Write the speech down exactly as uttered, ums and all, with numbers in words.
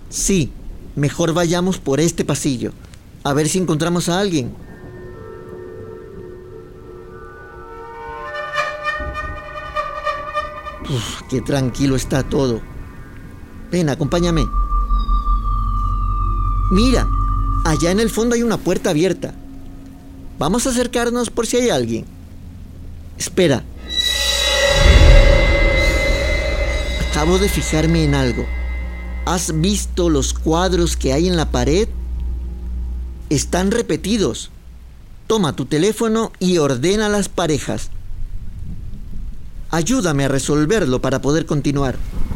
Sí, mejor vayamos por este pasillo. A ver si encontramos a alguien. Uf, qué tranquilo está todo. Ven, acompáñame. Mira, allá en el fondo hay una puerta abierta. Vamos a acercarnos por si hay alguien. Espera. Acabo de fijarme en algo. ¿Has visto los cuadros que hay en la pared? Están repetidos. Toma tu teléfono y ordena las parejas. Ayúdame a resolverlo para poder continuar.